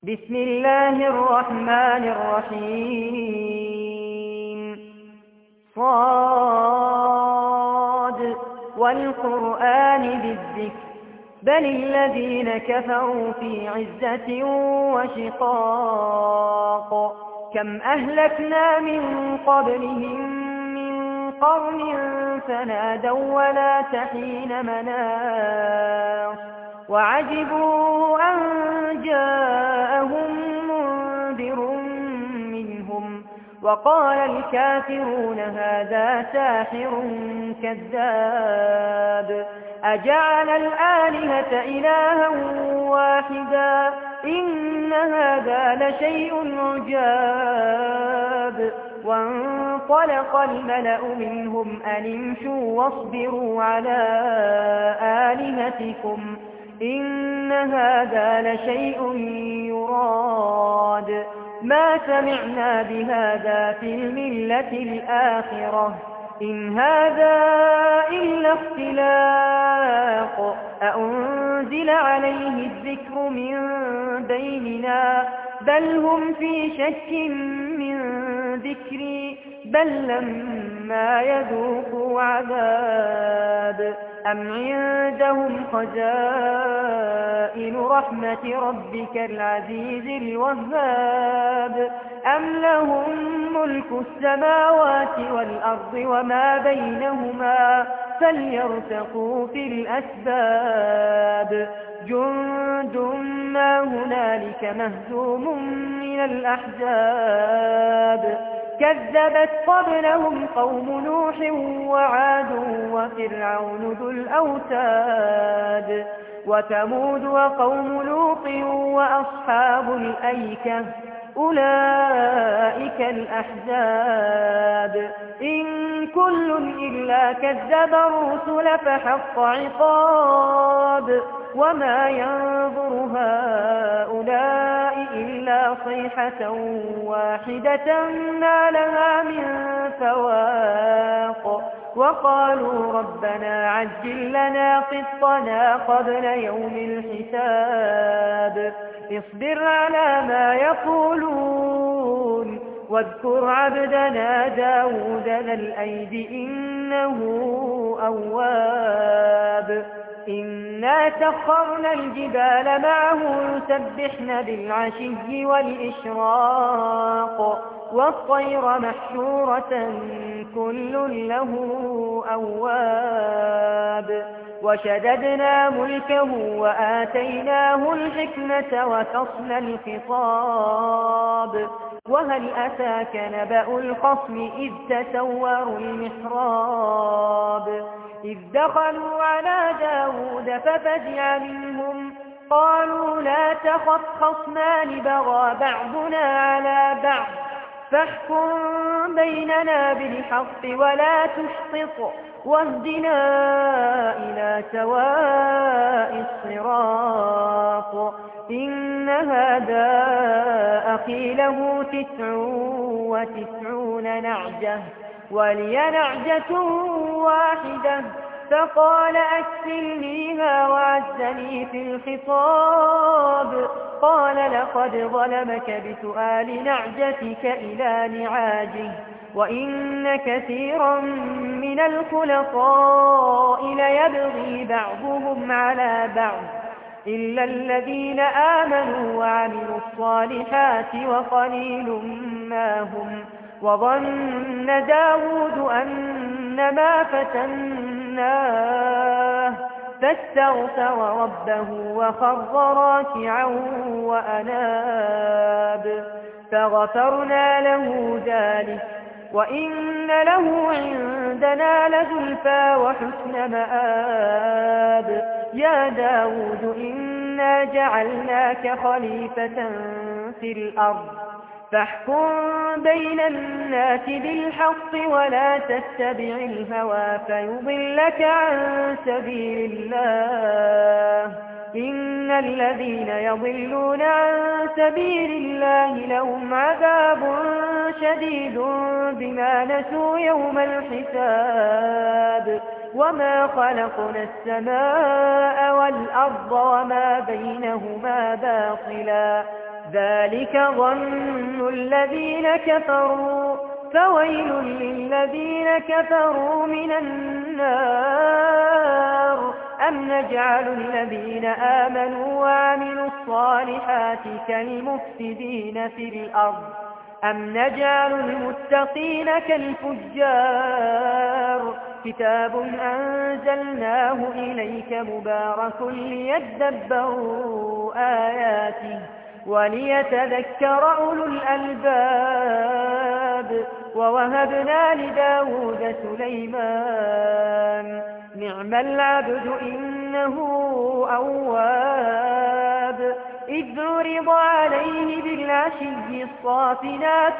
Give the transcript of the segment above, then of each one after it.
بسم الله الرحمن الرحيم صاد والقرآن بالذكر بل الذين كفروا في عزة وشقاق كم أهلكنا من قبلهم من قرن فنادوا ولا تحين مناص وعجبوا أن جاءهم منذر منهم وقال الكافرون هذا ساحر كذاب أجعل الآلهة إلها واحدا إن هذا لشيء عجاب وانطلق الملأ منهم أن امشوا واصبروا على آلهتكم إن هذا لشيء يراد ما سمعنا بهذا في الملة الآخرة إن هذا إلا اختلاق أأنزل عليه الذكر من بيننا بل هم في شك من ذكري بل لما يذوقوا عذاب أم عندهم خزائن رحمة ربك العزيز الوهاب أم لهم ملك السماوات والأرض وما بينهما فليرتقوا في الأسباب جند ما هنالك مهزوم من الأحزاب كذبت قبلهم قوم نوح وعاد وفرعون ذو الأوتاد وثمود وقوم لوط وأصحاب الأيكة أولئك الأحزاب إن كل إلا كذب الرسل فحق عقاب وما ينظر هؤلاء إلا صيحة واحدة ما لها من فواق وقالوا ربنا عجل لنا قسطنا قبل يوم الحساب اصبر على ما يقولون واذكر عبدنا داود ذا الأيد إنه أواب إنا سخرنا الجبال معه يسبحن بالعشي والإشراق والطير محشورة كل له أواب وشددنا ملكه وآتيناه الحكمة وفصل الخطاب وهل أتاك نبأ الخصم إذ تسوروا المحراب إذ دخلوا على داود ففزع منهم قالوا لا تخف خصمان بغى بعضنا على بعض فاحكم بيننا بالحق ولا تشطط واهدنا إلى سواء الصراط إن هذا أخي له 99 نعجة ولي نعجة واحدة فقال أكفلنيها وعزني في الخطاب قال لقد ظلمك بسؤال نعجتك إلى نعاجه وإن كثيرا من الخلطاء ليبغي بعضهم على بعض إلا الذين آمنوا وعملوا الصالحات وقليل ما هم وظن داود أنما فتناه فاستغفر ربه وخر راكعا وأناب فغفرنا له ذلك وإن له عندنا لزلفى وحسن مآب يا داود إنا جعلناك خليفة في الأرض فاحكم بين الناس بالحق ولا تتبع الهوى فيضلك عن سبيل الله إن الذين يضلون عن سبيل الله لهم عذاب شديد بما نسوا يوم الحساب وما خلقنا السماء والأرض وما بينهما باطلا ذلك ظن الذين كفروا فويل للذين كفروا من النار أم نجعل الذين آمنوا وعملوا الصالحات كالمفسدين في الأرض أم نجعل المتقين كالفجار كتاب أنزلناه إليك مبارك ليدبروا آياته وليتذكر أولو الألباب ووهبنا لداود سليمان نعم العبد إنه أواب إذ عرض عليه بالعشي الصافنات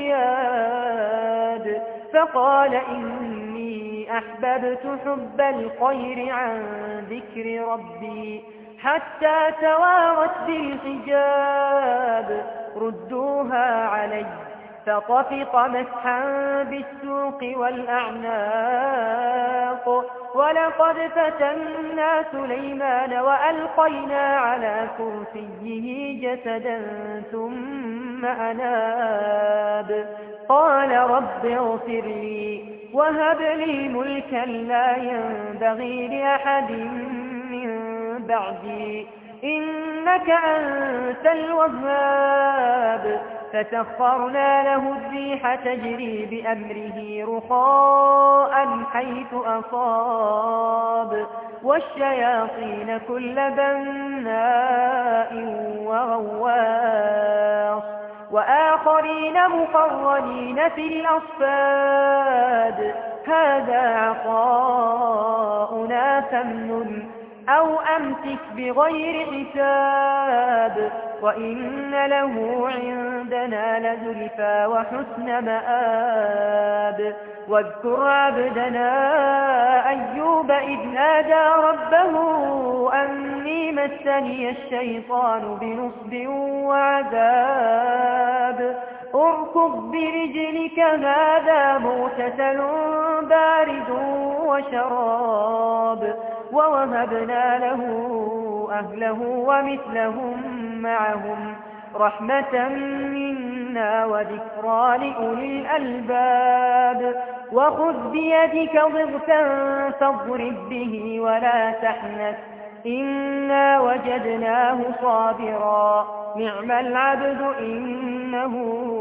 الجياد فقال إني أحببت حب الخير عن ذكر ربي حتى توارت بالحجاب ردوها علي فطفق مسحا بالسوق والأعناق ولقد فتنا سليمان وألقينا على كرسيه جسدا ثم أناب قال رب اغفر لي وهب لي ملكا لا ينبغي لأحد من بعدي إنك أنت الوهاب فسخرنا له الريح تجري بأمره رخاء حيث أصاب والشياطين كل بناء وغواص وآخرين مقرنين في الأصفاد هذا عطاؤنا فامنن أو أمسك بغير حساب وإن له عندنا لزلفى وحسن مآب واذكر عبدنا أيوب إذ نادى ربه أني مسني الشيطان بنصب وعذاب اركض برجلك هذا مغتسل بارد وشراب ووهبنا له أهله ومثلهم معهم رحمة منا وذكرى لأولي الألباب وخذ بيدك ضغثا فاضرب به ولا تحنث إنا وجدناه صابرا نعم العبد إنه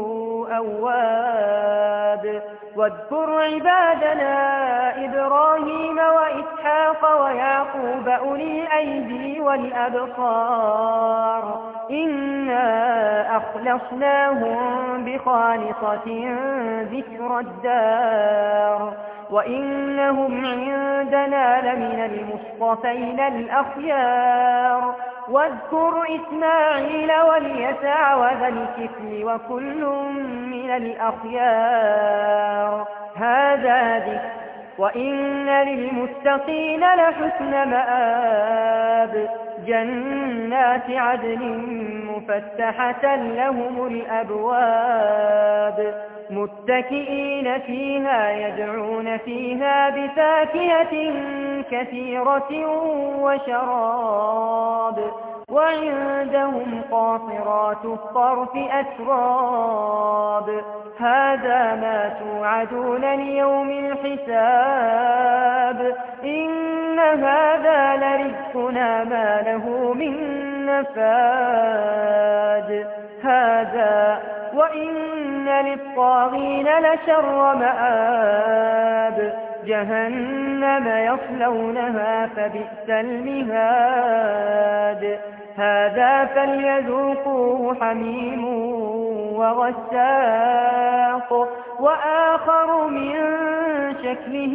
أواب واذكر عبادنا إبراهيم وإسحاق ويعقوب أولي الأيدي والأبصار إنا أخلصناهم بخالصة ذكر الدار وإنهم عندنا لمن المصطفين الأخيار واذكر إسماعيل واليسع وذا الكفل وكل من الأخيار هذا ذكر وإن للمتقين لحسن مآب جنات عدن مفتحة لهم الأبواب متكئين فيها يدعون فيها بفاكهة كثيرة وشراب وعندهم قاصرات الطرف أتراب هذا ما توعدون ليوم الحساب إن هذا لرزقنا ما له من نفاد هذا وإن للطاغين لشر مآب جهنم يصلونها فبئس المهاد هذا فليذوقوه حميم وغساق وآخر من شكله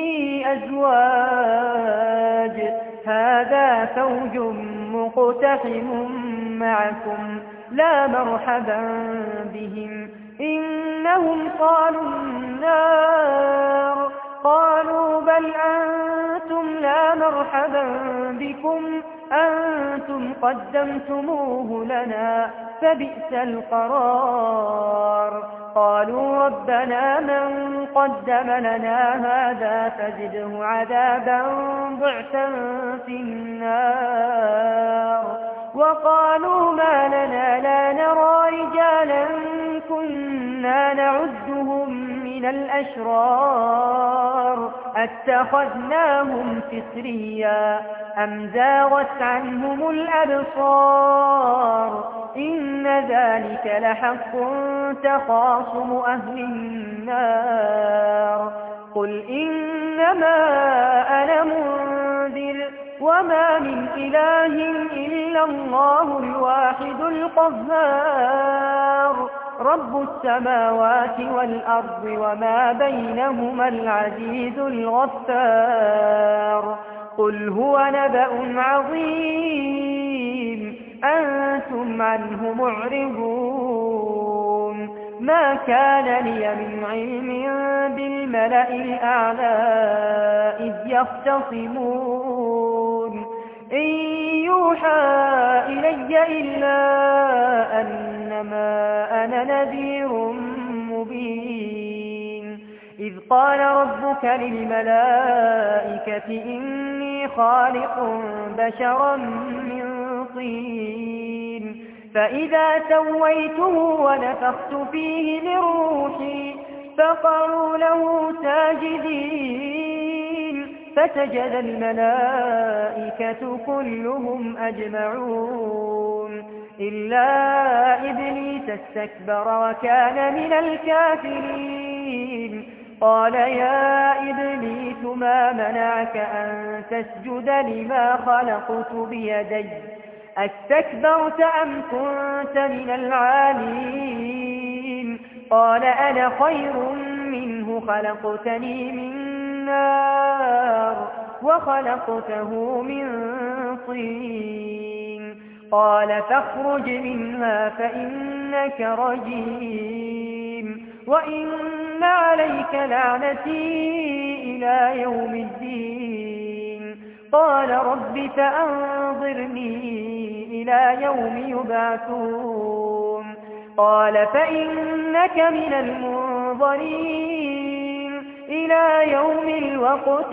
أزواج هذا فوج مقتحم معكم لا مرحبا بهم إنهم صالوا النار قالوا بل أنتم لا مرحبا بكم أنتم قدمتموه لنا فبئس القرار قالوا ربنا من قدم لنا هذا فزده عذابا ضعفا في النار وقالوا ما لنا لا نرى رجالا كنا نعدهم من الأشرار أتخذناهم سخريا أم زاغت عنهم الأبصار إن ذلك لحق تخاصم أهل النار قل إنما أنا منذر وما من إله إلا الله الواحد القهار رب السماوات والأرض وما بينهما العزيز الغفار قل هو نبأ عظيم أنتم عنه معرضون ما كان لي من علم بالملأ الأعلى إذ يختصمون إن يوحى إلي إلا أنما أنا نذير مبين إذ قال ربك للملائكة إني خالق بشرا من طين فإذا سويته ونفخت فيه من روحي فقعوا له ساجدين فسجد الملائكة كلهم أجمعون إلا إبليس استكبر وكان من الكافرين قال يا إبليس ما منعك أن تسجد لما خلقت بيدي أستكبرت أم كنت من العالين قال أنا خير منه خلقتني من نار وخلقته من طين قال فاخرج منها فإنك رجيم وإن عليك لعنتي إلى يوم الدين قال رب فأنظرني إلى يوم يبعثون قال فإنك من المنظرين إلى يوم الوقت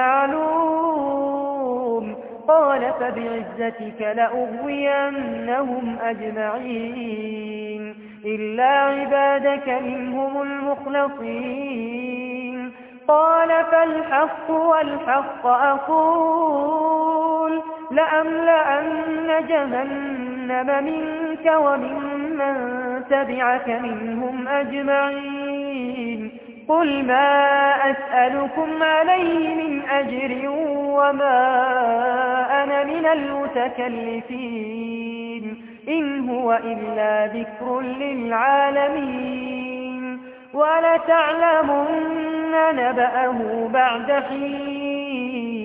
المعلوم قال فبعزتك لأغوينهم أجمعين إلا عبادك منهم المخلصين قال فالحق والحق أقول لأملأن جهنم منك وممن تبعك منهم أجمعين قل ما أسألكم عليه من أجر وما أنا من المتكلفين إن هو إلا ذكر للعالمين ولتعلمن نبأه بعد حين